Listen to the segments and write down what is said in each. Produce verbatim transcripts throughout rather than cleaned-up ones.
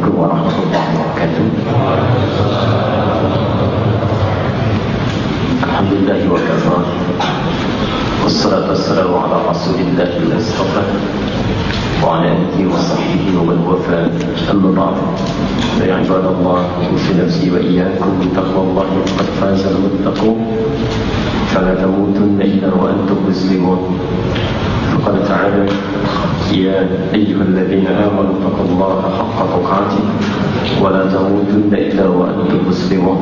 Assalamualaikum warahmatullahi wabarakatuh. Alhamdulillahi wa kafa. Wassalatu wassalamu ala rasulillahi al-mustafa wa ala alihi wa sahbihi wa man wafa. Amma ba'd. Ya ibadallah, usi nafsi wa iyyakum bi taqwallahi faqad faza al-muttaqun. Fala tamutunna illa wa antum muslimun. فقال تعالى يا أيها الذين آمنوا اتقوا الله حق تقاته ولا تموتن إلا وأنتم مسلمون.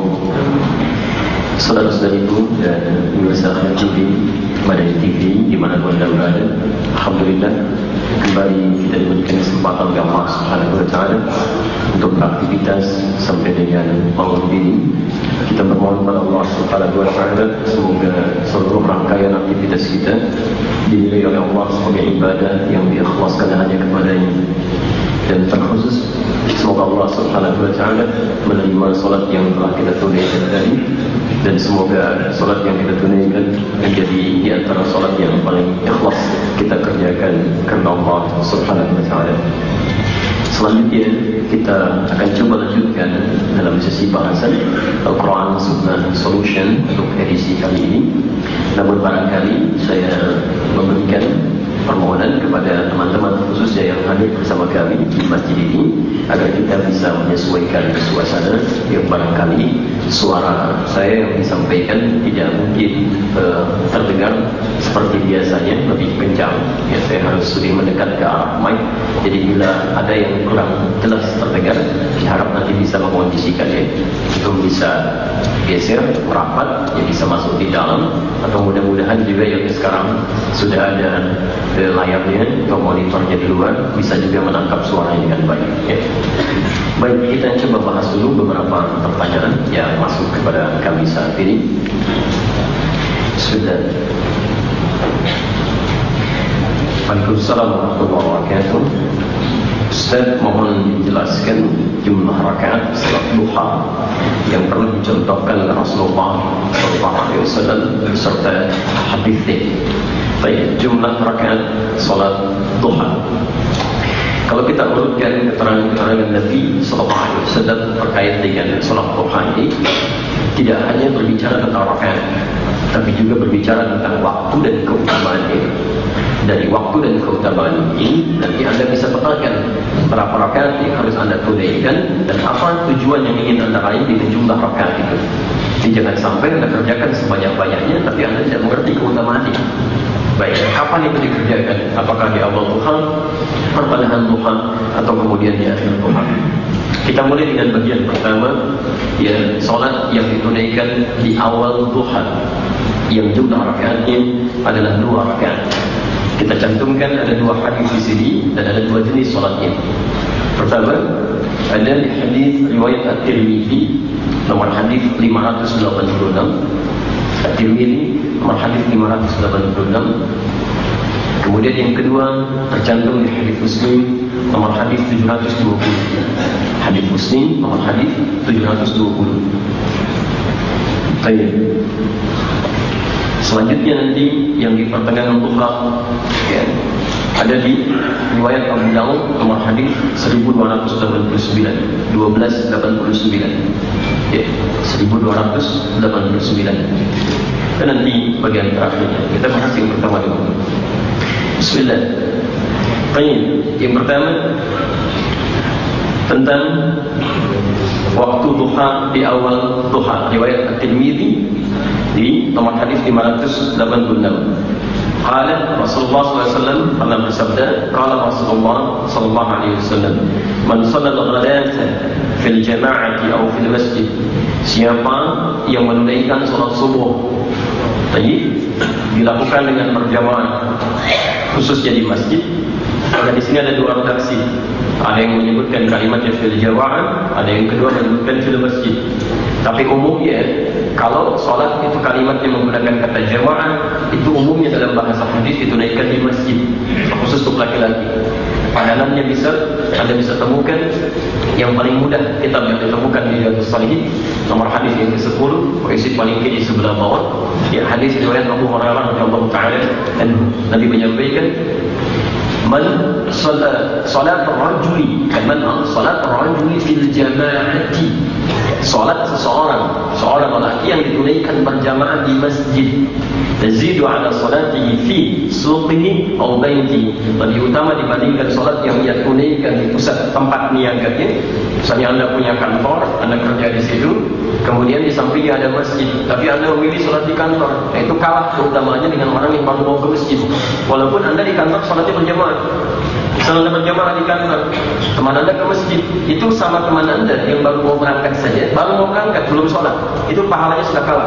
Saudara-saudariku dan pemirsa T V, Madani T V dimanapun Anda berada, alhamdulillah kembali kita diberikan kesempatan oleh Allah Subhanahu Wa Taala untuk beraktivitas sampai dengan malam ini. Kita bermohon kepada Allah Subhanahu Wa Taala semoga seluruh rangkaian aktivitas kita dinilai oleh Allah sebagai ibadah yang diikhlaskan hanya kepadanya, dan terkhusus semoga Allah Subhanahu Wa Taala menerima salat yang telah kita tunaikan tadi, dan semoga salat yang kita tunaikan menjadi di antara salat yang paling ikhlas kita kerjakan karena Allah Subhanahu Wa Taala. Selanjutnya kita akan coba lanjutkan dalam sesi bahasan Al-Quran Sunnah Solution untuk edisi kali ini. Namun barangkali saya memberikan permohonan kepada teman-teman khususnya yang hadir bersama kami di masjid ini agar kita bisa menyesuaikan suasana yang barangkali suara saya yang disampaikan tidak mungkin uh, terdengar seperti biasanya, lebih kencang ya, saya harus lebih mendekat ke arah mic. Jadi bila ada yang kurang jelas terdengar, diharap nanti bisa mengkondisikannya itu bisa geser merapat, ya bisa masuk di dalam, atau mudah-mudahan juga yang sekarang sudah ada e, layarnya atau monitornya di luar bisa juga menangkap suaranya dengan baik ya. Baik, kita coba bahas dulu beberapa pertanyaan yang masuk kepada kami saat ini. Sudah. Waalaikumsalam warahmatullahi wabarakatuh. Ustaz, mohon dijelaskan jumlah rakaat salat duha yang pernah dicontohkan oleh Rasulullah shallallahu alaihi wasallam beserta hadisnya. Baik, jumlah rakaat salat duha. Kalau kita urutkan keterangan-keterangan Nabi shallallahu alaihi wasallam terkait dengan salat duha ini, tidak hanya berbicara tentang rakaat, tapi juga berbicara tentang waktu dan keutamaannya. Dari waktu dan keutamaan ini nanti Anda bisa petakan berapa rakaat yang harus Anda tunaikan dan apa tujuan yang ingin Anda raih dengan jumlah rakaat itu. Jadi jangan sampai Anda kerjakan sebanyak-banyaknya tapi Anda tidak mengerti keutamaannya. Baik, kapan itu dikerjakan? Apakah di awal duha, pertengahan duha, atau kemudian di akhir duha? Kita mulai dengan bagian pertama, ya, salat yang ditunaikan di awal duha, yang jumlah rakaatnya adalah dua rakaat. Kita cantumkan ada dua hadis di sini dan ada dua jenis salatnya. Pertama, ada di hadis riwayat At-Tirmidzi nomor hadis lima ratus delapan puluh enam. At-Tirmidzi nomor hadis lima ratus delapan puluh enam. Kemudian yang kedua tercantum di hadis Muslim nomor hadis tujuh ratus dua puluh. Hadis Muslim nomor hadis tujuh ratus dua puluh. Baik. Selanjutnya nanti yang di pertengahan duha ya, ada di riwayat Abu Daud nomor hadis seribu dua ratus delapan puluh sembilan, seribu dua ratus delapan puluh sembilan ya, seribu dua ratus delapan puluh sembilan. Dan nanti bagian terakhirnya kita bahas yang pertama dulu. Bismillah. Baik, yang pertama tentang waktu duha di awal duha, riwayat At-Tirmidzi di nomor hadis lima ratus delapan puluh enam. Qala Rasulullah sallallahu alaihi wasallam pernah bersabda, qala Rasulullah sallallahu alaihi wasallam, man shalla al-ghadata fil jama'ati aw fil masjid, siapa yang menunaikan salat subuh tadi dilakukan dengan berjamaah khususnya di masjid. Maka di sini ada dua redaksi. Ada yang menyebutkan kalimatnya fil jama'ah, ada yang kedua menyebutkan fil masjid. Tapi umumnya kalau sholat itu kalimatnya menggunakan kata jamaah, itu umumnya dalam bahasa hadis ditunaikan di masjid, khusus untuk laki-laki. Padanannya bisa Anda bisa temukan yang paling mudah kitab yang ditemukan di Riyadhus Shalihin nomor hadis yang ke sepuluh, berisi paling kiri sebelah bawah. Ya, hadis riwayat Abu Hurairah radhiyallahu taala dan Nabi menyampaikan, man salat rajuli, man salat rajuli fil jama'ati, salat seseorang, seorang lelaki yang ditunaikan berjamaah di masjid, tazidu ala salatihi fi suqihi aw baiti, lebih utama dibandingkan salat yang dia tunaikan di pusat tempat niaganya. Misalnya Anda punya kantor, Anda kerja di situ, kemudian di sampingnya ada masjid, tapi Anda memilih salat di kantor, nah, itu kalah keutamanya dengan orang yang baru mau ke masjid. Walaupun Anda di kantor salatnya berjamaah, misalnya Anda berjamaah di kantor, teman Anda ke masjid, itu sama teman Anda yang baru mau berangkat saja, baru mau berangkat belum salat, itu pahalanya sudah kalah.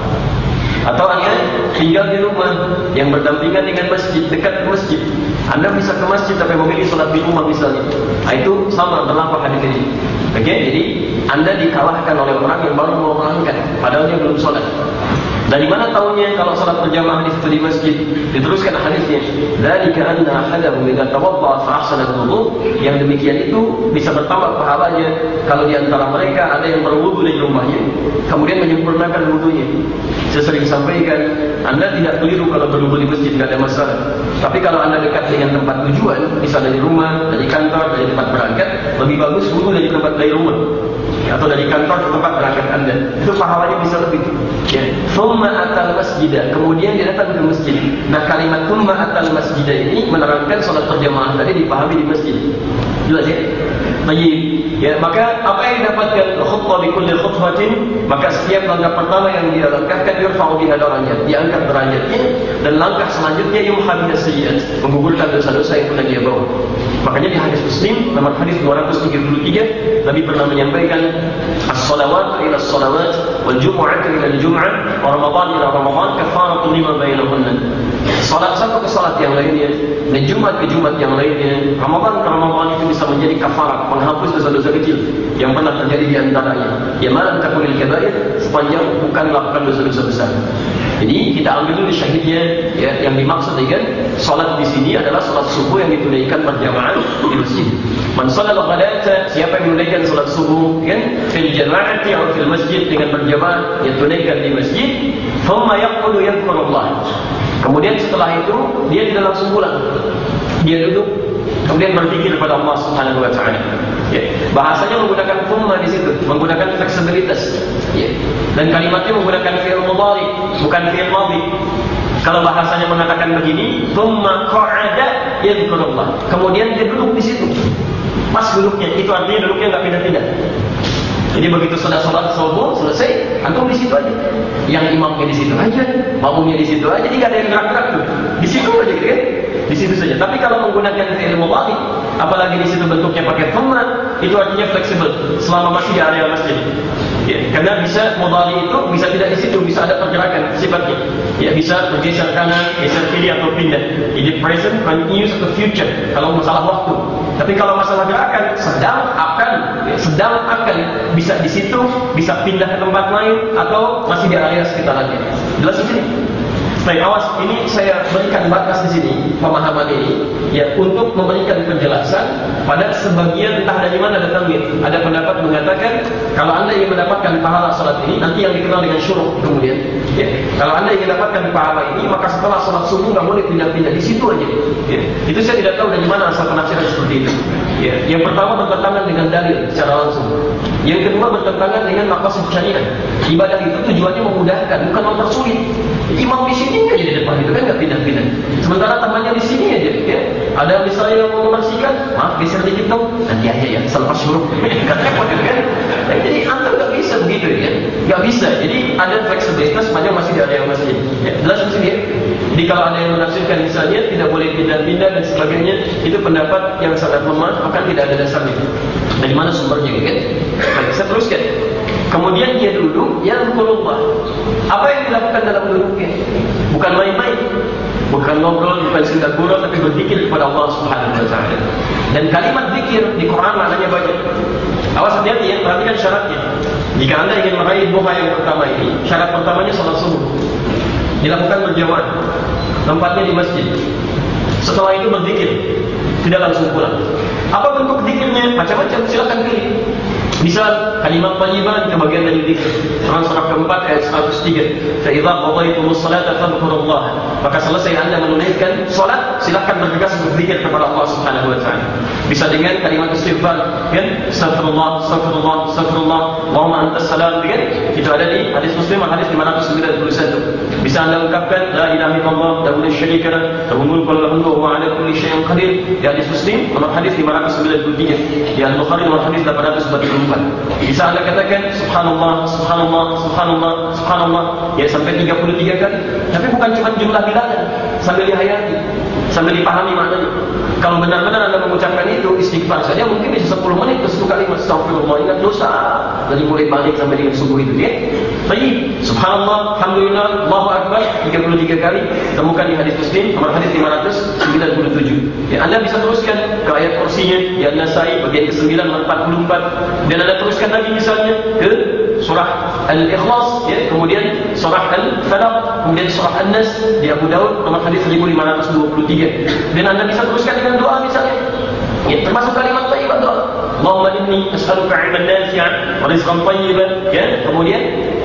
Atau Anda tinggal di rumah yang berdampingan dengan masjid, dekat ke masjid, Anda bisa ke masjid tapi memilih sholat di rumah misalnya, nah, itu sama berlaku hadis ini. Oke, okay? Jadi Anda dikalahkan oleh orang yang baru mau berangkat, padahal dia belum sholat. Dari mana tahunya kalau salat berjamaah di situ di masjid? Diteruskan hadisnya. Dzalika anna ahadahu idza tawadda'a fa ahsana al-wudu', yang demikian itu bisa bertambah pahalanya kalau di antara mereka ada yang berwudu di rumahnya, kemudian menyempurnakan wudunya. Saya sering sampaikan, Anda tidak keliru kalau berwudu di masjid, tidak ada masalah. Tapi kalau Anda dekat dengan tempat tujuan, bisa dari rumah, dari kantor, dari tempat berangkat, lebih bagus wudu dari tempat dari rumah atau dari kantor ke tempat berangkat Anda. Itu pahalanya bisa lebih. Ya. Thumma atal masjidah, kemudian dia datang ke masjid. Nah, kalimat thumma atal masjidah ini menerangkan salat berjamaah tadi dipahami di masjid. Jelas ya? Baik. Ya, maka apa yang didapatkan khutbah di kulli khutbatin, maka setiap langkah pertama yang dia langkahkan yurfa'u biha darajat, diangkat derajatnya, dan langkah selanjutnya yumha biha sayyi'at, menggugurkan dosa-dosa yang pernah dia bawa. Makanya di hadis Muslim nomor hadis dua ratus tiga puluh tiga, Nabi pernah menyampaikan as-salawat ila as-salawat wal jumu'atu ila al-jum'ah wa ramadan ila ramadan kafaratu lima bainahunna. Salat satu ke salat yang lainnya, dan Jumat ke Jumat yang lainnya, Ramadan ke Ramadan itu bisa menjadi kafarat, menghapus dosa-dosa kecil yang pernah terjadi di antaranya. Ya malam takunil kabair, sepanjang bukan melakukan dosa-dosa besar. Jadi kita ambil dulu syahidnya, ya, yang dimaksud dengan salat di sini adalah salat subuh yang ditunaikan berjamaah di masjid. Man shallal ghadata, siapa yang menunaikan salat subuh kan fil jama'ati atau fil masjid dengan berjamaah yang tunaikan di masjid, thumma yaqudu yadhkurullah. Kemudian setelah itu dia tidak langsung pulang, dia duduk kemudian berzikir kepada Allah Subhanahu wa taala. Ya. Bahasanya menggunakan thumma di situ, menggunakan fleksibilitas. Ya. Dan kalimatnya menggunakan fi'il mudhari, bukan fi'il madhi. Kalau bahasanya mengatakan begini, thumma qa'ada yadhkurullah. Kemudian dia duduk di situ. Pas duduknya, itu artinya duduknya enggak pindah-pindah. Jadi begitu sudah sholat subuh selesai, antum di situ aja. Yang imamnya di situ aja, makmumnya di situ aja, jadi nggak ada yang gerak-gerak tuh. Di situ aja, gitu kan? Di situ saja. Tapi kalau menggunakan fi'il mudhari, apalagi di situ bentuknya pakai thumma, itu artinya fleksibel selama masih di area masjid. Ya, karena bisa mudhari itu bisa tidak di situ, bisa ada pergerakan sifatnya. Ya, bisa bergeser kanan, geser kiri atau pindah. Jadi present, continuous atau future kalau masalah waktu. Tapi kalau masalah gerakan, sedang akan, ya, sedang akan bisa di situ, bisa pindah ke tempat lain atau masih di area sekitarnya. Jelas di sini? Baik, awas, ini saya berikan batas di sini pemahaman ini, ya, untuk memberikan penjelasan pada sebagian entah dari mana datangnya. Ada pendapat mengatakan kalau Anda ingin mendapatkan pahala salat ini, nanti yang dikenal dengan syuruk kemudian. Ya, kalau Anda ingin mendapatkan pahala ini, maka setelah salat subuh nggak boleh pindah-pindah di situ aja. Ya, itu saya tidak tahu dari mana asal penafsiran seperti itu. Ya, yang pertama bertentangan dengan dalil secara langsung. Yang kedua bertentangan dengan maqasid syariat. Ibadah itu tujuannya memudahkan, bukan mempersulit. Imam di sini aja di depan itu kan nggak pindah-pindah. Sementara temannya di sini aja, ya. Ada misalnya yang mau membersihkan, maaf geser dikit dong, nanti aja ya, selepas syuruk. Nggak repot gitu kan? Nah, jadi antum nggak bisa begitu ya, nggak bisa. Jadi ada fleksibilitas sepanjang masih di area masjid. Ya, jelas di sini ya. Jadi kalau ada yang menafsirkan misalnya tidak boleh pindah-pindah dan sebagainya, itu pendapat yang sangat lemah, akan tidak ada dasarnya. Dari mana sumbernya, kan? Baik, saya teruskan. Kemudian dia duduk, ya Allah. Apa yang dilakukan dalam duduknya? Bukan main-main, bukan ngobrol, bukan singkat gurau, tapi berzikir kepada Allah Subhanahu wa taala. Dan kalimat zikir di Quran maknanya banyak. Awas hati-hati ya, perhatikan syaratnya. Jika Anda ingin meraih duha yang pertama ini, syarat pertamanya salat subuh. Dilakukan berjamaah, tempatnya di masjid. Setelah itu berzikir, tidak langsung pulang. Apa bentuk zikirnya? Macam-macam, silakan pilih. Misal kalimat thayyibah itu bagian dari zikir. Quran surah keempat ayat seratus tiga. Fa idza qadaytumus salata fadhkurullaha. Maka selesai Anda menunaikan solat, silakan bergegas berzikir kepada Allah Subhanahu wa taala. Bisa dengan kalimat istighfar, kan? Astagfirullah, astagfirullah, astagfirullah, Allahumma antas salam, kan? Itu ada di hadis Muslim hadis lima ratus sembilan puluh satu. Bisa Anda ungkapkan la ilaha illallah, la syarika lahu, lahul mulku wa lahul hamdu wa huwa ala kulli syai'in qadir. Di hadis Muslim nomor hadis lima ratus sembilan puluh tiga. Di Al-Bukhari nomor hadis delapan ratus empat puluh empat. Bisa Anda katakan subhanallah, subhanallah, subhanallah, subhanallah ya sampai tiga puluh tiga kali. Tapi bukan cuma jumlah bilangan, sambil dihayati, sambil dipahami maknanya. Kalau benar-benar Anda mengucapkan itu istighfar saja mungkin bisa sepuluh menit ke satu kalimat astagfirullah, ingat dosa dari mulai balik sampai dengan subuh itu ya. Baik, subhanallah, alhamdulillah, Allahu akbar tiga puluh tiga kali. Temukan di hadis Muslim nomor hadis lima ratus sembilan puluh tujuh. Ya, Anda bisa teruskan ke ayat kursinya di An-Nasai bagian ke sembilan nomor empat puluh empat dan Anda teruskan lagi misalnya ke surah Al-Ikhlas ya, kemudian surah Al-Falaq, kemudian surah An-Nas di Abu Daud nomor hadis seribu lima ratus dua puluh tiga. Dan Anda bisa teruskan dengan doa misalnya. Ya, termasuk kalimat thayyibah doa. Allahumma inni as'aluka 'ilman nafi'an wa rizqan thayyiban, ya, kemudian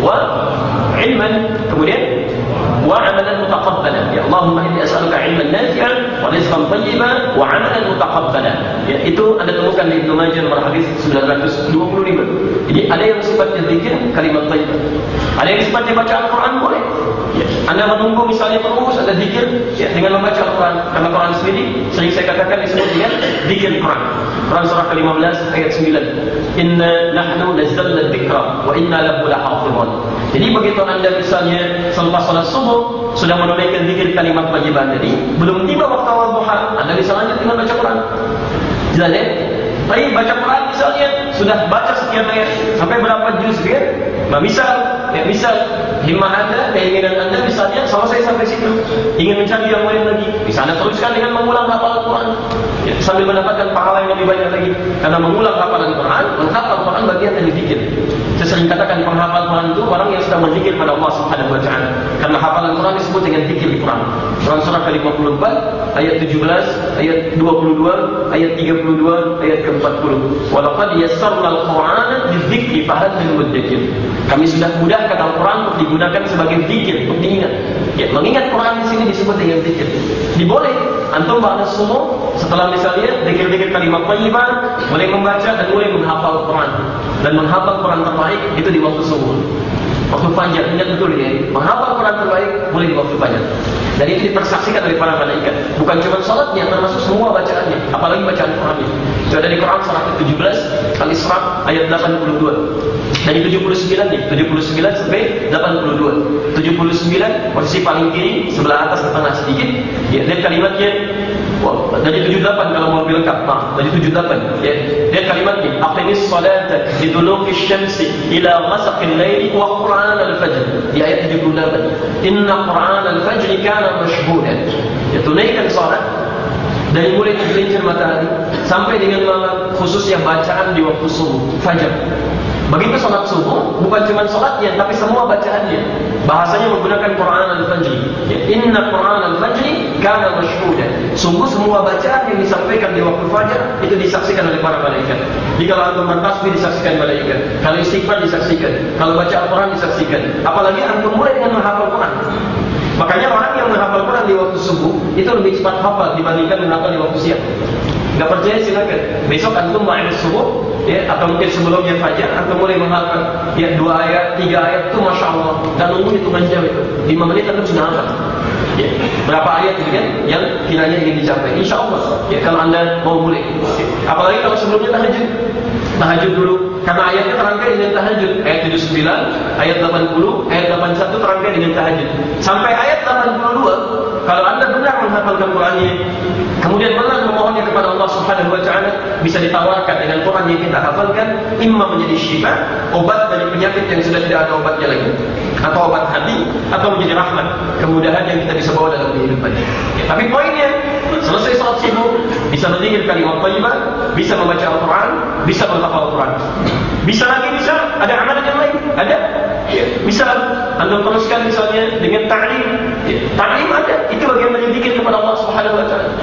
wa 'ilman, kemudian wa 'amalan mutaqabbalan. Ya Allahumma inni as'aluka 'ilman nafi'an wa rizqan thayyiban wa 'amalan mutaqabbalan. Ya, itu Anda temukan di Ibnu Majah nomor hadis sembilan ratus dua puluh lima. Jadi ada yang sifatnya zikir kalimat thayyibah. Ada yang sifatnya baca Al-Qur'an boleh. Ya, Anda menunggu misalnya terus ada zikir ya, dengan membaca Al-Quran. Karena Quran sendiri sering saya katakan disebut dengan zikir Quran. Quran surah ke lima belas ayat sembilan. Inna nahnu nazzalna dzikra wa inna lahu lahafizun. Jadi begitu Anda misalnya selepas salat subuh sudah menunaikan zikir kalimat thayyibah tadi, belum tiba waktu awal duha, Anda bisa lanjut dengan baca Quran. Jelas ya? Baik, baca Quran misalnya sudah baca sekian ayat sampai berapa juz ya? Nah, misal, ya misal himmah Anda, keinginan Anda misalnya selesai sampai situ, ingin mencari yang lain lagi, bisa Anda teruskan dengan mengulang hafalan Quran ya, sambil mendapatkan pahala yang lebih banyak lagi. Karena mengulang hafalan Quran, menghafal Quran bagian dari zikir. Saya sering katakan penghafal Quran itu orang yang sedang berzikir pada Allah Subhanahu wa taala. Karena hafalan Quran disebut dengan zikir di Quran. Quran surah ke lima puluh empat ayat tujuh belas, ayat dua puluh dua, ayat tiga puluh dua, ayat ke empat puluh. Wa laqad yassarna al-Qur'ana lidzikri fahal min mudzakir. Kami sudah mudahkan Al-Quran untuk digunakan sebagai zikir, untuk diingat. Ya, mengingat Quran di sini disebut dengan zikir. Diboleh antum ba'da subuh setelah misalnya zikir-zikir kalimat thayyibah, mulai membaca dan mulai menghafal Quran. Dan menghafal Quran terbaik itu di waktu subuh. Waktu fajar, ingat betul ya. Menghafal Quran terbaik mulai di waktu fajar. Dan itu dipersaksikan oleh para malaikat. Bukan cuma salatnya, termasuk semua bacaannya, apalagi bacaan Qurannya. Itu ada di Quran surah ke tujuh belas Al-Isra ayat delapan puluh dua. Dari tujuh puluh sembilan nih, tujuh puluh sembilan sampai delapan puluh dua. tujuh puluh sembilan posisi paling kiri, sebelah atas ke tengah sedikit. Ya, lihat kalimatnya. Wah, dari tujuh puluh delapan kalau mau lebih lengkap, maaf, dari tujuh puluh delapan. Ya, lihat kalimatnya. Aqimis salata liduluki syamsi ila ghasaqil laili wa Qur'an al-fajr. Di ayat tujuh puluh delapan. Inna Qur'an al-fajr kana mashhuda. Ya, tunaikan salat dari mulai tergelincir matahari sampai dengan malam, khususnya bacaan di waktu subuh, fajar. Begitu salat subuh, bukan cuma salatnya, tapi semua bacaannya. Bahasanya menggunakan Quran al-Fajr. Ya, Inna Quran al-Fajr kana mashhuda. Sungguh semua bacaan yang disampaikan di waktu fajar itu disaksikan oleh para malaikat. Jika antum bertasbih disaksikan malaikat, kalau istighfar disaksikan, kalau baca Al-Quran disaksikan. Apalagi antum mulai dengan menghafal Quran. Makanya orang yang menghafal Quran di waktu subuh itu lebih cepat hafal dibandingkan menghafal di waktu siang. Enggak percaya silakan. Besok antum ba'da subuh ya, atau mungkin sebelumnya fajar antum mulai menghafal ya dua ayat, tiga ayat itu masya Allah. Dan nunggu hitungan jam itu. lima menit antum sudah hafal. Ya, berapa ayat itu kan yang kiranya ingin dicapai. Insya Allah ya, kalau Anda mau mulai. Ya. Apalagi kalau sebelumnya tahajud. Tahajud dulu. Karena ayatnya terangkai dengan tahajud. Ayat tujuh puluh sembilan, ayat delapan puluh, ayat delapan puluh satu terangkai dengan tahajud. Sampai ayat delapan puluh dua, kalau Anda benar menghafalkan Qurannya, kemudian benar memohonnya kepada Allah Subhanahu wa taala, bisa ditawarkan dengan Quran yang kita hafalkan, imma menjadi syifa, obat dari penyakit yang sudah tidak ada obatnya lagi, atau obat hati, atau menjadi rahmat, kemudahan yang kita bisa bawa dalam kehidupan. Ya, tapi poinnya, selesai salat subuh, bisa berzikir kalimat thayyibah, bisa membaca Al-Quran, bisa menghafal Al-Quran. Bisa lagi bisa ada amalan yang lain, ada. Ya, bisa Anda teruskan misalnya dengan ta'lim. Ya, ta'lim ada, itu bagian dari zikir kepada Allah Subhanahu wa taala. Yang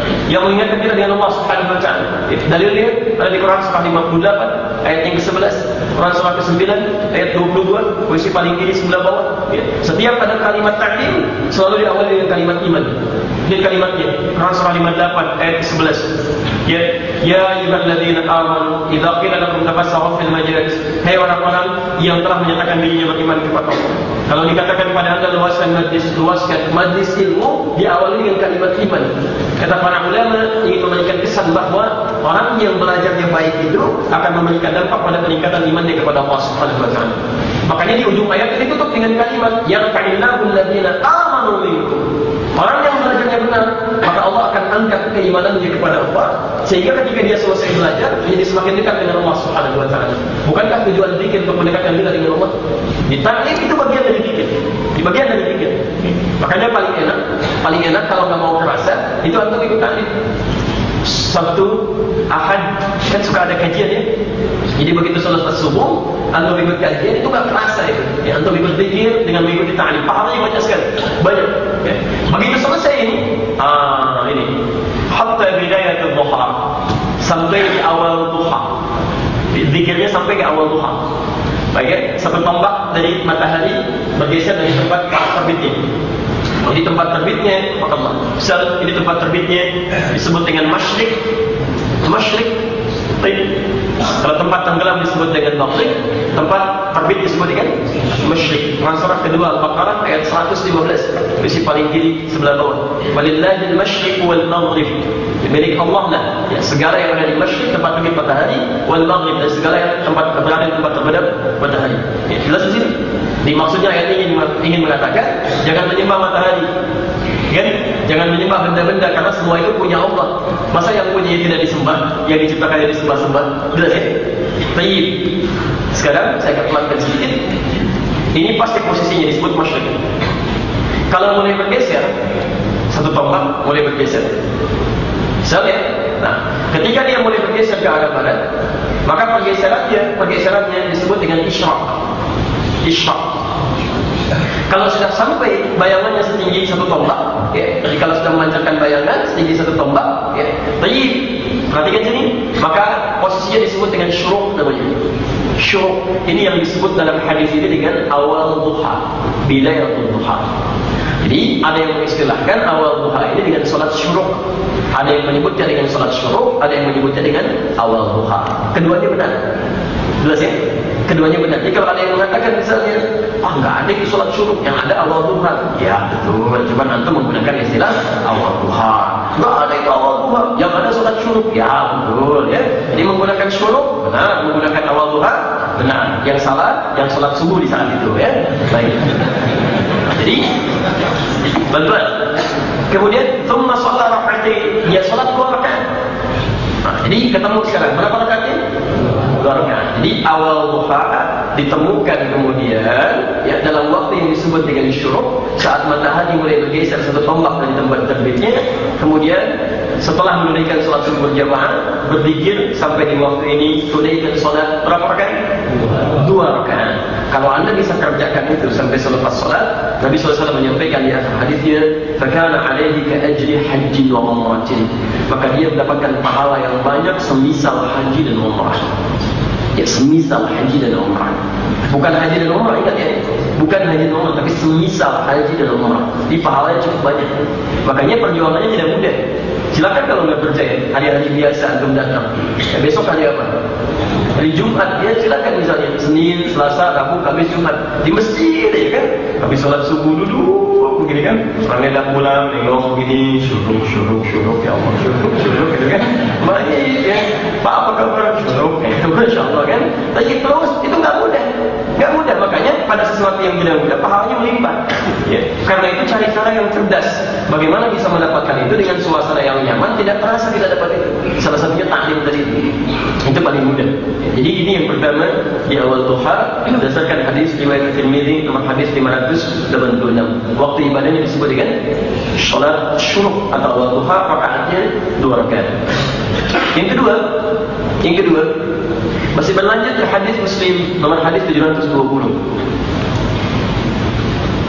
mengingatkan kita dengan Allah Subhanahu wa taala. Dalilnya ada di Quran surah lima puluh delapan ayat yang ke-sebelas, Quran surah ke-sembilan ayat dua puluh dua, posisi paling kiri sebelah bawah. Ya. Setiap ada kalimat ta'lim selalu diawali dengan kalimat iman. Ini kalimatnya Quran surah lima puluh delapan ayat ke-sebelas. Ya, ya ayyuhalladzina amanu idza qila lakum tafassahu fil majalis. Hai orang-orang yang telah menyatakan dirinya beriman kepada Allah. Kalau dikatakan pada anda luaskan majlis, luaskan majlis ilmu, diawali dengan kalimat iman. Kata para ulama ingin memberikan kesan bahawa orang yang belajarnya baik itu akan memberikan dampak pada peningkatan imannya kepada Allah Subhanahu wa taala. Makanya di ujung ayat ini tutup dengan kalimat yang fa'illahu alladziina aamanu minkum. Orang yang belajarnya benar, maka Allah akan angkat keimanannya kepada Allah, sehingga ketika dia selesai belajar, menjadi semakin dekat dengan Allah Subhanahu wa taala. Bukankah tujuan zikir untuk mendekatkan kita dengan Allah? Di ta'lim itu bagian dari zikir. Di bagian dari zikir. Makanya paling enak, paling enak kalau nggak mau terasa, itu antum ikut ta'lim. Sabtu, Ahad, kan suka ada kajian ya. Jadi begitu selesai subuh, antum ikut kajian itu nggak terasa itu. Ya, antum ikut zikir dengan mengikuti ta'lim, pahalanya banyak sekali, banyak. Ya. Begitu selesai ini, ah ini, hatta bidayatul duha, sampai di awal duha, zikirnya sampai ke awal duha. Baik ya, satu tombak dari matahari bergeser dari tempat terbitnya. Jadi tempat terbitnya, Allah. Misal ini tempat terbitnya disebut dengan masyrik, masyrik. Kalau tempat tenggelam disebut dengan maghrib, tempat terbit disebut dengan masyrik. Surah kedua Al-Baqarah ayat seratus lima belas, posisi paling kiri sebelah bawah. Walillahil masyriq wal maghrib. Milik Allah lah ya, segala yang ada di masyrik tempat terbit matahari, wal maghrib, dan segala yang tempat berada di tempat terbenam matahari. Ya, jelas di sini. Di maksudnya ayat ini ingin mengatakan jangan menyembah matahari, kan? Jangan menyembah benda-benda karena semua itu punya Allah. Masa yang punya tidak disembah, yang diciptakan yang disembah-sembah? Jelas ya? Baik. Sekarang saya akan pelankan sedikit. Ini pasti posisinya disebut masyrik. Kalau mulai bergeser, satu tombak mulai bergeser. Misalnya, nah, ketika dia mulai bergeser ke arah barat, maka pergeserannya, pergeserannya disebut dengan isyraq. Isyraq. Kalau sudah sampai bayangannya setinggi satu tombak, ya, jadi kalau sudah memancarkan bayangan setinggi satu tombak, ya, tayyib, perhatikan sini, maka posisinya disebut dengan syuruq namanya. Syuruq ini yang disebut dalam hadis ini dengan awal duha, bidayatul duha. Jadi ada yang mengistilahkan awal duha ini dengan solat syuruq, ada yang menyebutnya dengan solat syuruq, ada yang menyebutnya dengan awal duha. Keduanya benar, jelas ya? Keduanya benar. Jadi kalau ada yang mengatakan misalnya, ah nggak ada itu sholat syuruq, yang ada awal duha. Ya betul, coba antum menggunakan istilah awal duha. Nggak ada itu awal duha, yang ada sholat syuruq. Ya betul ya. Jadi menggunakan syuruq benar, menggunakan awal duha benar. Yang salah, yang sholat subuh di saat itu ya. Baik. Jadi bantuan. Kemudian thumma shalla rak'atain, dia sholat dua rakaat. Nah, jadi ketemu sekarang berapa rakaatnya? Dua rakaat. Jadi awal duha ditemukan kemudian ya dalam waktu yang disebut dengan syuruq, saat matahari mulai bergeser satu tombak dari tempat terbitnya. Kemudian setelah menunaikan salat subuh berjamaah, berzikir sampai di waktu ini, tunaikan salat berapa rakaat? Dua rakaat. Kalau anda bisa kerjakan itu sampai selepas salat, Nabi sallallahu alaihi wasallam menyampaikan di akhir hadisnya, "Fakana 'alaihi ka ajri hajjin wa umratin." Maka dia mendapatkan pahala yang banyak semisal haji dan umrah. Ya, semisal haji dan umrah. Bukan haji dan umrah, ingat ya. Bukan haji dan umrah, tapi semisal haji dan umrah. Di pahalanya cukup banyak. Makanya perjuangannya tidak mudah. Silakan kalau nggak percaya, hari-hari biasa antum datang. Ya, besok hari apa? Hari Jumat, ya silakan misalnya Senin, Selasa, Rabu, Kamis, Jumat di masjid ya kan. Habis sholat subuh duduk begini kan. Orangnya dah pulang, nengok begini, syuruk, syuruk, syuruk, ya Allah, syuruk, syuruk gitu kan. Baik ya. Pak apa kabar? Syuruk, itu Masya Allah kan. Tapi terus itu nggak mudah, nggak mudah. Makanya pada sesuatu yang tidak mudah, pahalanya melimpah. Ya. Karena itu cari cara yang cerdas. Bagaimana bisa mendapatkan itu dengan suasana yang nyaman, tidak terasa tidak dapat itu. Salah satunya taklim tadi itu. Itu paling mudah. Jadi ini yang pertama di awal duha berdasarkan hadis riwayat Tirmidzi nomor hadis lima ratus delapan puluh enam. Waktu ibadahnya disebut dengan salat syuruq atau awal duha, rakaatnya dua rakaat. Yang kedua, yang kedua masih berlanjut ke hadis Muslim nomor hadis tujuh ratus dua puluh.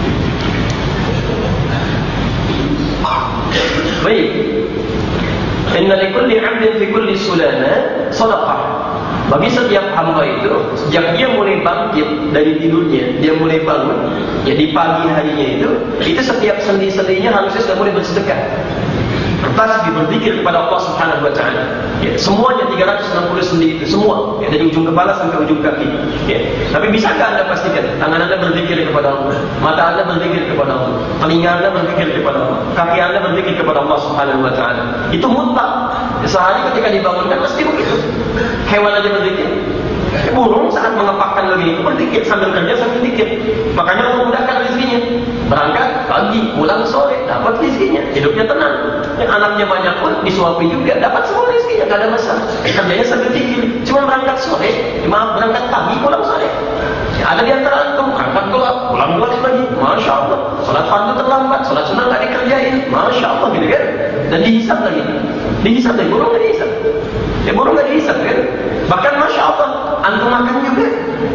Baik. Inna likulli 'abdin fi kulli sulana shadaqah. Bagi setiap hamba itu, sejak dia mulai bangkit dari tidurnya, dia mulai bangun, ya di pagi harinya itu, itu setiap sendi-sendinya harusnya sudah mulai bersedekah. Bertasbih, berzikir kepada Allah Subhanahu wa taala. Ya, semuanya tiga ratus enam puluh sendi itu semua, ya, dari ujung kepala sampai ujung kaki. Ya. Tapi bisakah Anda pastikan tangan Anda berzikir kepada Allah, mata Anda berzikir kepada Allah, telinga Anda berzikir kepada Allah, kaki Anda berzikir kepada Allah Subhanahu wa taala? Itu mutlak. Sehari ketika dibangunkan pasti begitu. Hewan aja berzikir. Burung saat mengepakkan lagi itu berzikir sambil kerja sambil zikir. Makanya Allah mudahkan rezekinya. Berangkat pagi, pulang sore, dapat rezekinya, hidupnya tenang. Yang anaknya banyak pun disuapi juga, dapat semua rezekinya, tidak ada masalah. Kerjanya sambil zikir. Cuma berangkat sore, maaf berangkat pagi, pulang sore. Ya, ada di antara antum berangkat gelap, pulang gelap lagi, masya Allah. Salat fardu terlambat, salat sunnah nggak dikerjain, masya Allah gitu kan. Dan dihisap lagi, dihisap lagi, burung nggak dihisap. Ya burung nggak dihisap kan. Bahkan masya Allah, antum makan juga.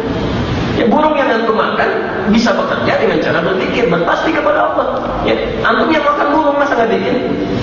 Ya burung yang antum makan bisa bekerja dengan cara berzikir, bertasbih kepada Allah. Ya, antum yang makan burung masa nggak bikin?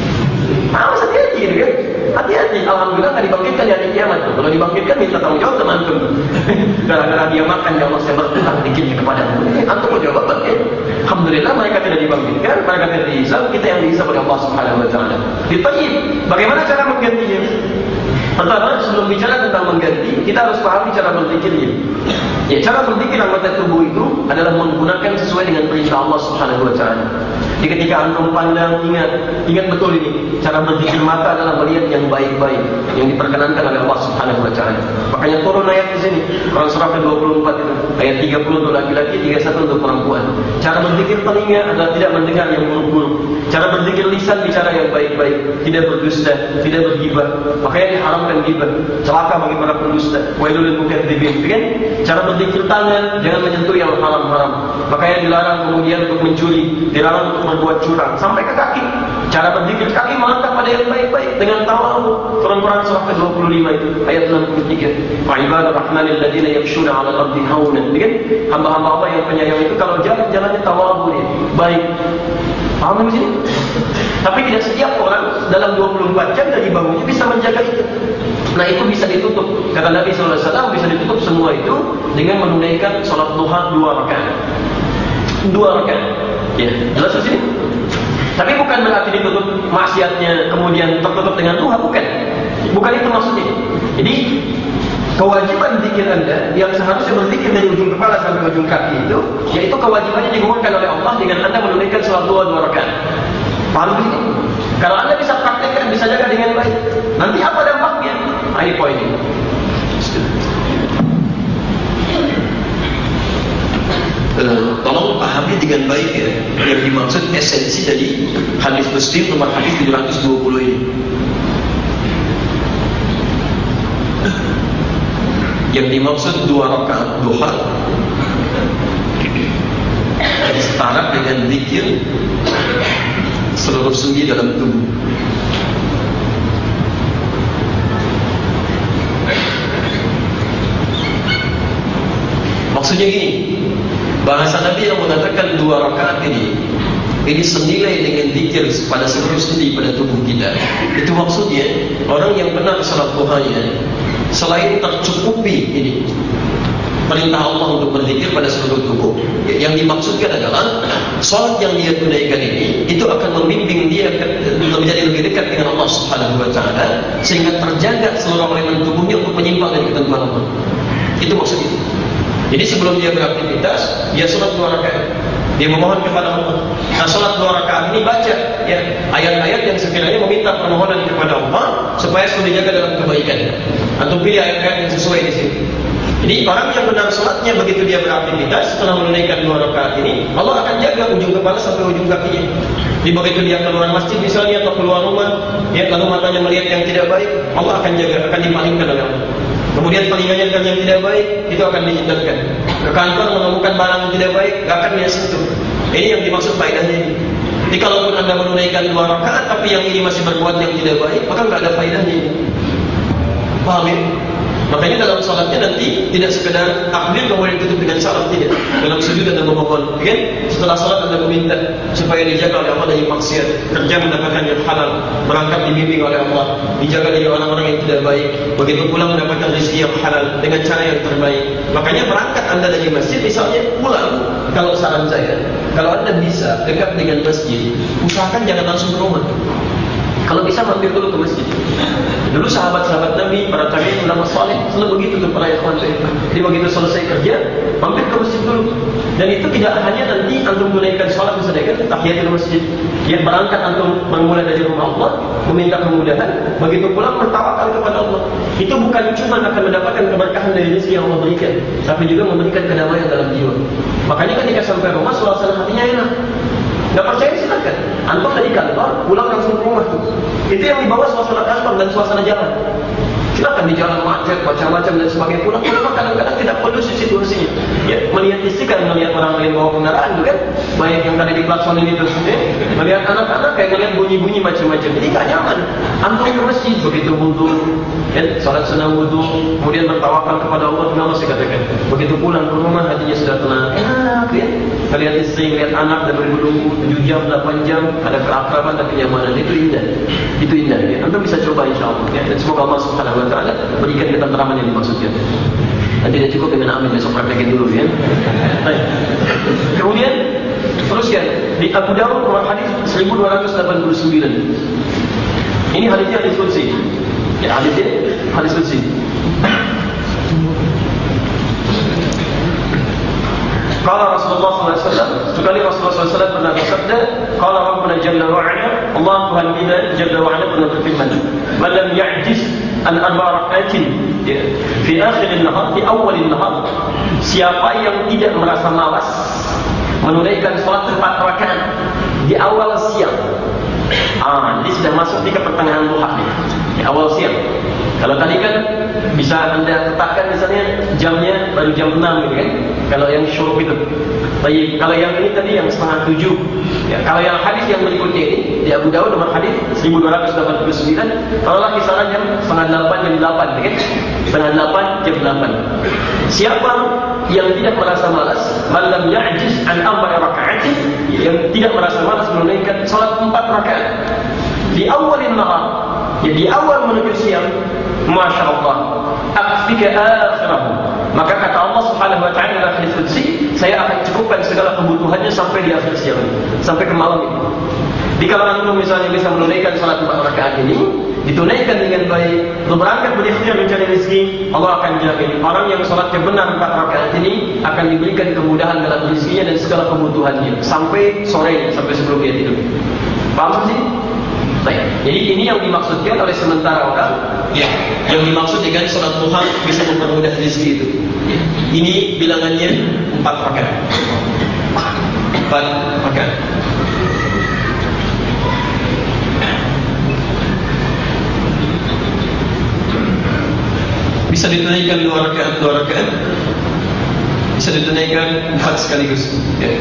Awas hati-hati gitu kan. Hati-hati. Alhamdulillah nggak dibangkitkan di hari kiamat tuh. Kalau dibangkitkan minta tanggung jawab sama antum. Gara-gara dia makan, ya Allah saya berhutang bikinnya kepada antum. Antum mau jawab apa? Ya? Alhamdulillah mereka tidak dibangkitkan, mereka tidak dihisab, kita yang dihisab oleh Allah Subhanahu wa taala. Ditayyib. Bagaimana cara menggantinya? Pertama, sebelum bicara tentang mengganti, kita harus pahami cara berzikirnya. Ya, cara berzikir anggota tubuh itu adalah menggunakan sesuai dengan perintah Allah Subhanahu wa taala. Jadi ketika antum pandang, ingat, ingat betul ini, cara berzikir mata adalah melihat yang baik-baik, yang diperkenankan oleh Allah Subhanahu wa taala. Makanya turun ayat di sini, Quran surah ke dua puluh empat itu, ayat tiga puluh untuk laki-laki, tiga puluh satu untuk perempuan. Cara berzikir telinga adalah tidak mendengar yang buruk-buruk. Cara berzikir lisan bicara yang baik-baik, tidak berdusta, tidak bergibah. Makanya diharamkan gibah, celaka bagi para pendusta. Wailul lil mukadzibin, kan? Cara berzikir tangan, jangan menyentuh yang haram-haram. Makanya dilarang kemudian untuk mencuri, dilarang untuk berbuat curang, sampai ke kaki. Cara berzikir kaki melangkah pada yang baik-baik dengan tawadhu. Quran surah ke dua puluh lima itu, ayat enam puluh tiga. Wa ibadur rahmanil ladzina yamshuna 'alal ardi haunan. Kan? Hamba-hamba Allah yang penyayang itu kalau jalan jalannya tawadhu dia, baik. Paham di sini? Tapi tidak setiap orang dalam dua puluh empat jam dari bangunnya bisa menjaga itu. Nah itu bisa ditutup. Kata Nabi sallallahu alaihi wasallam bisa ditutup semua itu dengan menunaikan salat duha dua rakaat. Dua rakaat. Ya, jelas di sini? Tapi bukan berarti ditutup maksiatnya kemudian tertutup dengan duha, bukan. Bukan itu maksudnya. Jadi kewajiban zikir Anda yang seharusnya berzikir dari ujung kepala sampai ujung kaki itu, yaitu kewajibannya digugurkan oleh Allah dengan Anda menunaikan salat duha dua rakaat. Paham ini? Kalau Anda bisa praktekkan, bisa jaga dengan baik, nanti apa dampaknya? Nah, ini poin ini. Uh, tolong pahami dengan baik ya, yang dimaksud esensi dari hadis Muslim nomor hadis tujuh ratus dua puluh ini. Yang dimaksud dua rakaat duha setara dengan zikir seluruh sendi dalam tubuh. Maksudnya gini, bahasa Nabi yang mengatakan dua rakaat ini, ini senilai dengan zikir pada seluruh sendi pada tubuh kita. Itu maksudnya orang yang benar salat duhanya, selain tercukupi ini perintah Allah untuk berzikir pada seluruh tubuh, yang dimaksudkan adalah salat yang dia tunaikan ini itu akan membimbing dia menjadi lebih dekat dengan Allah Subhanahu wa taala, sehingga terjaga seluruh elemen tubuhnya untuk menyimpang dari ketentuan Allah. Itu maksudnya. Jadi sebelum dia beraktivitas, dia salat dua rakaat. Dia memohon kepada Allah. Nah, salat dua rakaat ini baca ya ayat-ayat yang sekiranya meminta permohonan kepada Allah supaya selalu dijaga dalam kebaikan. Atau pilih ayat-ayat yang sesuai di sini. Jadi orang yang benar salatnya begitu dia beraktivitas setelah menunaikan dua rakaat ini, Allah akan jaga ujung kepala sampai ujung kakinya. Jadi begitu dia keluar masjid misalnya atau keluar rumah, ya lalu matanya melihat yang tidak baik, Allah akan jaga, akan dipalingkan oleh Allah. Kemudian telinganya dengar yang tidak baik, itu akan dihindarkan. Ke kantor menemukan barang yang tidak baik, gak akan dia sentuh. Ini yang dimaksud faedahnya ini. Jadi kalaupun Anda menunaikan dua rakaat tapi yang ini masih berbuat yang tidak baik, maka gak ada faedahnya ini. Paham ya? Makanya dalam salatnya nanti tidak sekedar takbir kemudian tutup dengan salam, tidak. Dalam sujud Anda memohon, kan? Setelah salat Anda meminta supaya dijaga oleh Allah dari maksiat, kerja mendapatkan yang halal, berangkat dibimbing oleh Allah, dijaga dari orang-orang yang tidak baik, begitu pula mendapatkan rezeki yang halal dengan cara yang terbaik. Makanya berangkat Anda dari masjid, misalnya pulang, kalau saran saya, kalau Anda bisa dekat dengan masjid, usahakan jangan langsung ke rumah. Kalau bisa mampir dulu ke masjid. Dulu sahabat-sahabat Nabi, para tabi'in, ulama saleh selalu begitu tuh para ikhwan. Jadi begitu selesai kerja, mampir ke masjid dulu. Dan itu tidak hanya nanti antum tunaikan salat misalnya tahiyatul masjid. Dia berangkat antum bermula dari rumah Allah, meminta kemudahan, begitu pulang bertawakal kepada Allah. Itu bukan cuma akan mendapatkan keberkahan dari rezeki yang Allah berikan, tapi juga memberikan kedamaian dalam jiwa. Makanya ketika sampai rumah suasana hatinya enak. Gak percaya silakan. Antum dari kantor pulang langsung ke rumah tuh. Itu yang dibawa suasana kantor dan suasana jalan. Silakan di jalan macet, macam-macam dan sebagainya. Pulang ke rumah kadang-kadang tidak kondusif situasinya. Ya, melihat istri kan melihat orang lain bawa kendaraan itu kan. Banyak yang tadi di klakson ini terus eh, melihat anak-anak kayak melihat bunyi-bunyi macam-macam. Jadi gak nyaman. Antum ke masjid begitu wudu, ya, salat sunah wudu, kemudian bertawakal kepada Allah, Allah saya katakan. Begitu pulang ke rumah hatinya sudah tenang, enak ya. Melihat istri, melihat anak dan menunggu tujuh jam, delapan jam, ada keakraban dan kenyamanan. Itu indah. Itu indah ya. Antum bisa coba insyaallah ya. Dan semoga Allah Subhanahu wa taala berikan ketenteraman yang dimaksudkan. Dan tidak cukup dengan amin, besok praktekin dulu ya. Baik. Kemudian teruskan di Abu Dawud nomor hadis seribu dua ratus delapan puluh sembilan. Ini hadisnya hadis qudsi. Ya, hadisnya hadis qudsi. Qala Rasulullah sallallahu alaihi wasallam, sekali Rasulullah sallallahu alaihi wasallam pernah bersabda, qala Rabbuna jalla wa ala, Allah Tuhan kita jalla wa ala pernah berfirman, "Man lam ya'jiz an arba'a rak'atin fi akhir an-nahar, fi awal an-nahar." Siapa yang tidak merasa malas menunaikan salat empat rakaat di awal siang. Ah, ini sudah masuk di pertengahan duha nih. Di awal siang. Kalau tadi kan bisa Anda tetapkan misalnya jamnya baru jam enam gitu kan. Kalau yang syuruk itu. Baik, kalau yang ini tadi yang setengah tujuh. Ya, kalau yang hadis yang berikutnya ini di Abu Dawud nomor hadis seribu dua ratus delapan puluh sembilan, taruhlah kisaran jam setengah delapan jam delapan gitu kan. Setengah delapan jam delapan. Siapa yang tidak merasa malas, malam ya'jiz an arba'i raka'atin, yang tidak merasa malas menunaikan salat empat rakaat di awalin nahar, ya di awal menuju siang, masya Allah, akfika akhirahu, maka kata Allah Subhanahu wa taala dalam hadis qudsi, saya akan cukupkan segala kebutuhannya sampai di akhir siang, sampai ke malam itu. Jika antum misalnya bisa menunaikan salat empat rakaat ini, ditunaikan dengan baik, berangkat berikhtiar mencari rezeki, Allah akan jamin orang yang salatnya benar empat rakaat ini akan diberikan kemudahan dalam rezekinya dan segala kebutuhannya sampai sore, sampai sebelum dia tidur. Paham sih? Baik. Jadi ini yang dimaksudkan oleh sementara orang, ya, yang dimaksud dengan salat duha bisa mempermudah rezeki itu. Ya. Ini bilangannya empat rakaat. Empat rakaat. Bisa ditunaikan dua rakaat, dua rakaat. Bisa ditunaikan empat sekaligus. Ya.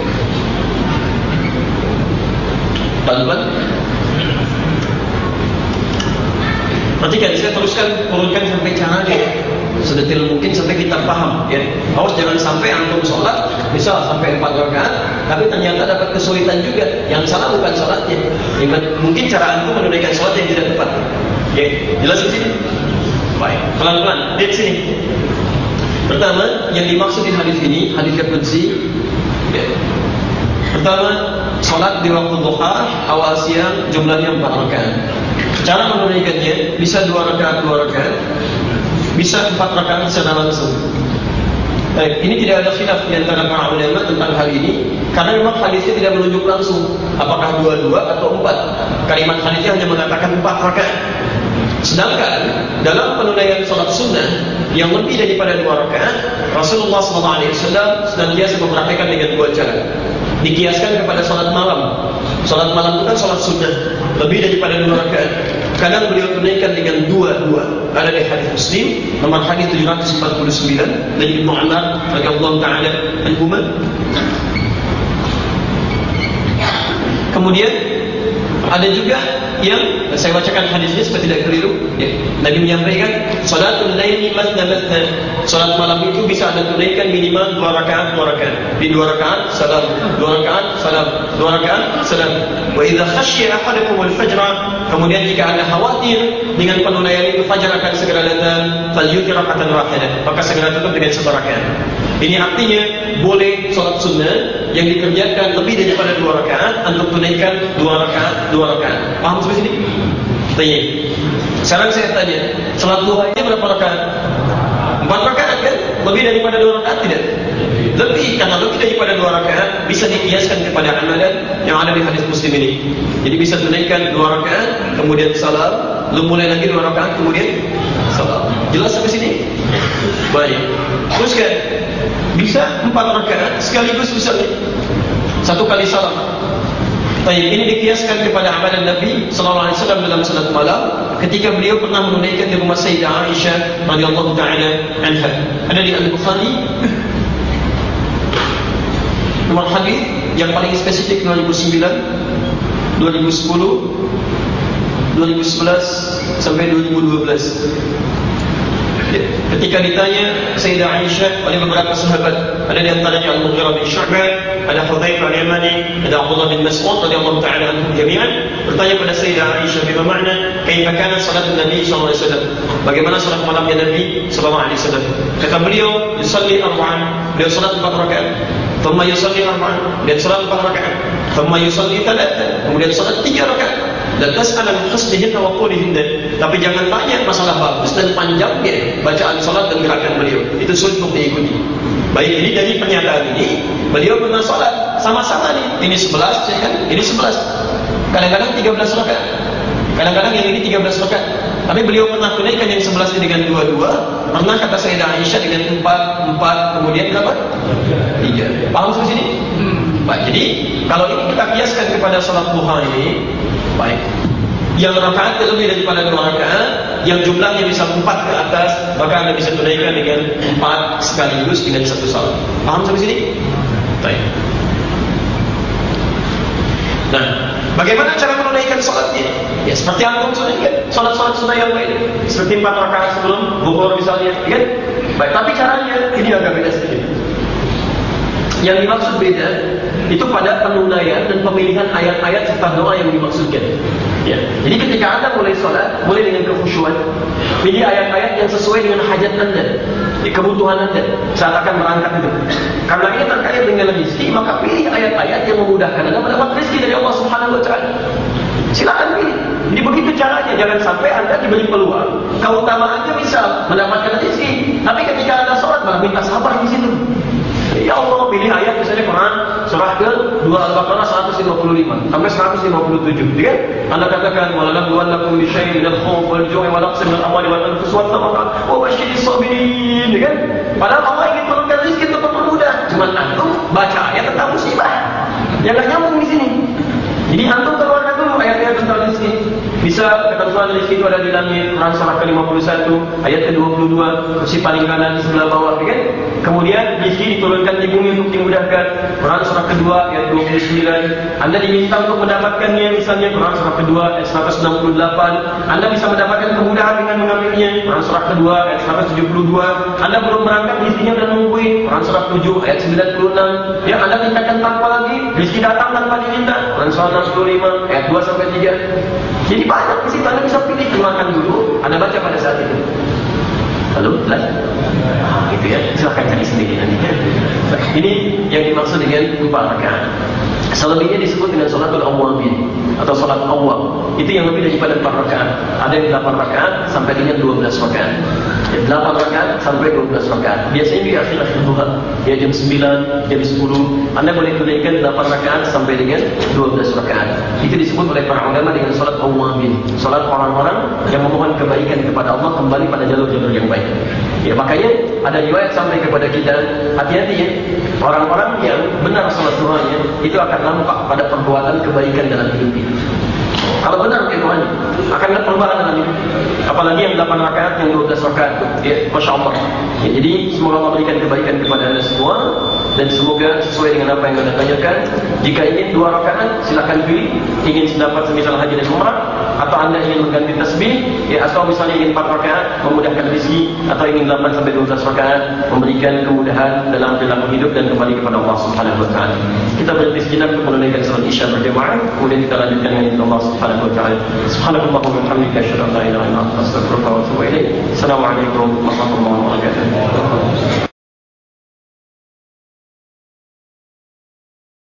Pelan-pelan. Perhatikan, saya teruskan urutkan sampai caranya sedetil mungkin sampai kita paham. Ya. Awas jangan sampai antum sholat, misal sampai empat rakaat, tapi ternyata dapat kesulitan juga. Yang salah bukan sholatnya, mungkin cara antum menunaikan sholat yang tidak tepat. Ya, jelas di sini. Baik, pelan-pelan, lihat sini. Pertama, yang dimaksud di hadis ini, hadis qudsi. Ya. Pertama, salat di waktu duha awal siang jumlahnya empat rakaat. Cara menunaikannya bisa dua rakaat, dua rakaat, bisa empat rakaat secara langsung. Baik, ini tidak ada khilaf di antara para ulama tentang hal ini, karena memang hadisnya tidak menunjuk langsung apakah dua-dua atau empat. Kalimat hadisnya hanya mengatakan empat rakaat. Sedangkan dalam penunaian salat sunnah yang lebih daripada dua rakaat, Rasulullah shallallahu alaihi wasallam senantiasa mempraktikkan dengan dua cara. Dikiaskan kepada salat malam. Salat malam itu kan salat sunnah lebih daripada dua rakaat. Kadang beliau tunaikan dengan dua-dua. Ada di hadis Muslim nomor hadis tujuh ratus empat puluh sembilan dari Ibnu Umar radhiyallahu taala anhuma. Kemudian ada juga yang saya bacakan hadisnya supaya tidak keliru. Ya. Nabi menyampaikan, salatul laili mathna mathna. Salat malam itu bisa Anda tunaikan minimal dua rakaat, dua rakaat. Di dua rakaat salam, dua rakaat salam, dua rakaat salam. Wa idza khashiya ahadakum al-fajr, kemudian jika Anda khawatir dengan penunaian itu fajar akan segera datang, falyutir raka'atan wahidah, maka segera tutup dengan satu rakaat. Ini artinya boleh salat sunnah yang dikerjakan lebih daripada dua rakaat untuk tunaikan dua rakaat, dua rakaat. Paham sampai sini? Tanya. Sekarang saya tanya, salat duha ini berapa rakaat? Empat rakaat kan? Lebih daripada dua rakaat tidak? Lebih, karena lebih daripada dua rakaat bisa dikiaskan kepada amalan yang ada di hadis Muslim ini. Jadi bisa tunaikan dua rakaat, kemudian salam, lalu mulai lagi dua rakaat, kemudian salam. Jelas sampai sini? Baik. Teruskan. Bisa empat rakaat sekaligus bisa satu kali salam. Baik, ini dikiaskan kepada amalan Nabi sallallahu alaihi wasallam dalam salat malam ketika beliau pernah menunaikan di rumah Sayyidah Aisyah radhiyallahu taala anha. Ada di Al-Bukhari. Nomor hadis yang paling spesifik dua ribu sembilan, dua ribu sepuluh, dua ribu sebelas sampai dua ribu dua belas. Ketika ditanya Sayyidah Aisyah oleh beberapa sahabat, ada di antaranya Al-Mughirah bin Syu'bah, ada Hudzaifah al-Yamani, ada Abdullah bin Mas'ud radhiyallahu ta'ala anhum jami'an, bertanya pada Sayyidah Aisyah, "Bima makna kaifa kana salat Nabi sallallahu alaihi wasallam?" Bagaimana salat malamnya Nabi sallallahu alaihi wasallam? Kata beliau, "Yusalli arba'an." Beliau salat empat rakaat. Thumma yusalli arba'an. Beliau salat empat rakaat. Thumma yusalli thalathan. Kemudian salat tiga rakaat. La tas'al an husnihinna wa qulihinna. Tapi jangan tanya masalah bagus dan panjangnya bacaan salat dan gerakan beliau. Itu sulit untuk diikuti. Baik, jadi dari pernyataan ini beliau pernah salat sama-sama nih. Ini sebelas, ya kan? Ini sebelas. Kadang-kadang tiga belas rakaat. Kadang-kadang yang ini tiga belas rakaat. Tapi beliau pernah tunaikan yang sebelas ini dengan dua-dua. Pernah kata Sayyidah Aisyah dengan empat, empat, kemudian berapa? tiga. Paham sampai sini? Baik, jadi kalau ini kita kiaskan kepada salat duha ini, baik, yang rakaat lebih daripada dua rakaat, yang jumlahnya bisa empat ke atas, maka Anda bisa tunaikan dengan empat sekaligus dengan satu salat. Paham sampai sini? Baik. Nah, bagaimana cara menunaikan salatnya? Ya seperti antum tunaikan salat-salat sunnah yang lain, seperti empat rakaat sebelum zuhur misalnya, kan? Baik, tapi caranya ini agak beda sedikit. Yang dimaksud beda itu pada penunaian dan pemilihan ayat-ayat serta doa yang dimaksudkan. Ya. Jadi ketika Anda mulai sholat, mulai dengan kekhusyuan, pilih ayat-ayat yang sesuai dengan hajat Anda, kebutuhan Anda saat akan berangkat itu. Karena ini terkait dengan rezeki, maka pilih ayat-ayat yang memudahkan Anda mendapat rezeki dari Allah Subhanahu Wa Taala. Silakan pilih. Jadi begitu caranya, jangan sampai Anda diberi peluang. Keutamaannya bisa mendapatkan rezeki, tapi ketika Anda sholat malah minta sabar di situ. Ya Allah, pilih ayat misalnya Quran surah ke dua Al-Baqarah seratus lima puluh lima sampai seratus lima puluh tujuh, ya kan? Anda katakan walanabluwannakum bisyai'in minal khawfi wal ju'i wa naqsin minal amwali wal anfusi wat thamarat wa basyyiris sabirin, ya kan? Padahal Allah ingin turunkan rezeki untuk mempermudah. Cuma antum baca ayat tentang musibah yang enggak nyambung di sini. Jadi antum keluarkan dulu ayat-ayat tentang rezeki. Bisa ketentuan rezeki itu ada di langit, Quran surah ke lima puluh satu ayat ke dua puluh dua, kursi paling kanan di sebelah bawah, kan? Kemudian rezeki diturunkan di bumi untuk dimudahkan, Quran surah kedua ayat dua puluh sembilan. Anda diminta untuk mendapatkannya, misalnya Quran surah kedua ayat seratus enam puluh delapan. Anda bisa mendapatkan kemudahan dengan mengambilnya, Quran surah kedua ayat seratus tujuh puluh dua. Anda belum berangkat, rezekinya sudah nungguin, Quran surah tujuh ayat sembilan puluh enam. Ya, Anda tingkatkan tanpa lagi, rezeki datang tanpa diminta, Quran surah enam puluh lima ayat dua sampai tiga. Jadi banyak di situ Anda bisa pilih, gunakan dulu, Anda baca pada saat itu. Halo, jelas? Ah, gitu ya. Silakan cari sendiri nanti. Ini yang dimaksud dengan empat rakaat. Selebihnya disebut dengan salatul awwabin atau salat awwab. Itu yang lebih daripada empat rakaat. Ada yang delapan rakaat sampai dengan dua belas rakaat. delapan rakaat sampai dua belas rakaat. Biasanya di akhir-akhir duha, ya jam sembilan, jam sepuluh, Anda boleh tunaikan delapan rakaat sampai dengan dua belas rakaat. Itu disebut oleh para ulama dengan salat awwabin, salat orang-orang yang memohon kebaikan kepada Allah kembali pada jalur-jalur yang baik. Ya, makanya ada riwayat sampai kepada kita, hati-hati ya, orang-orang yang benar salat duhanya itu akan nampak pada perbuatan kebaikan dalam hidupnya. Kalau benar keilmuannya akan ada perubahan dalam hidup. Apalagi yang delapan rakaat, yang dua belas rakaat, ya, Masya Allah. Ya, jadi semoga Allah berikan kebaikan kepada anda semua, dan semoga sesuai dengan apa yang anda tanyakan. Jika ingin dua rakaat, silakan pilih. Ingin dapat semisal haji dan umrah, atau anda ingin mengganti tasbih, ya, atau misalnya ingin empat rakaat memudahkan rezeki, atau ingin delapan sampai dua belas rakaat memberikan kemudahan dalam perilaku hidup dan kembali kepada Allah Subhanahu wa taala. Kita berhenti sejenak untuk menunaikan salat Isya berjamaah, kemudian kita lanjutkan dengan izin Allah Subhanahu wa taala. Subhanallah wa bihamdika asyhadu an la ilaha illa anta astaghfiruka wa atubu ilaik. Assalamualaikum warahmatullahi wabarakatuh.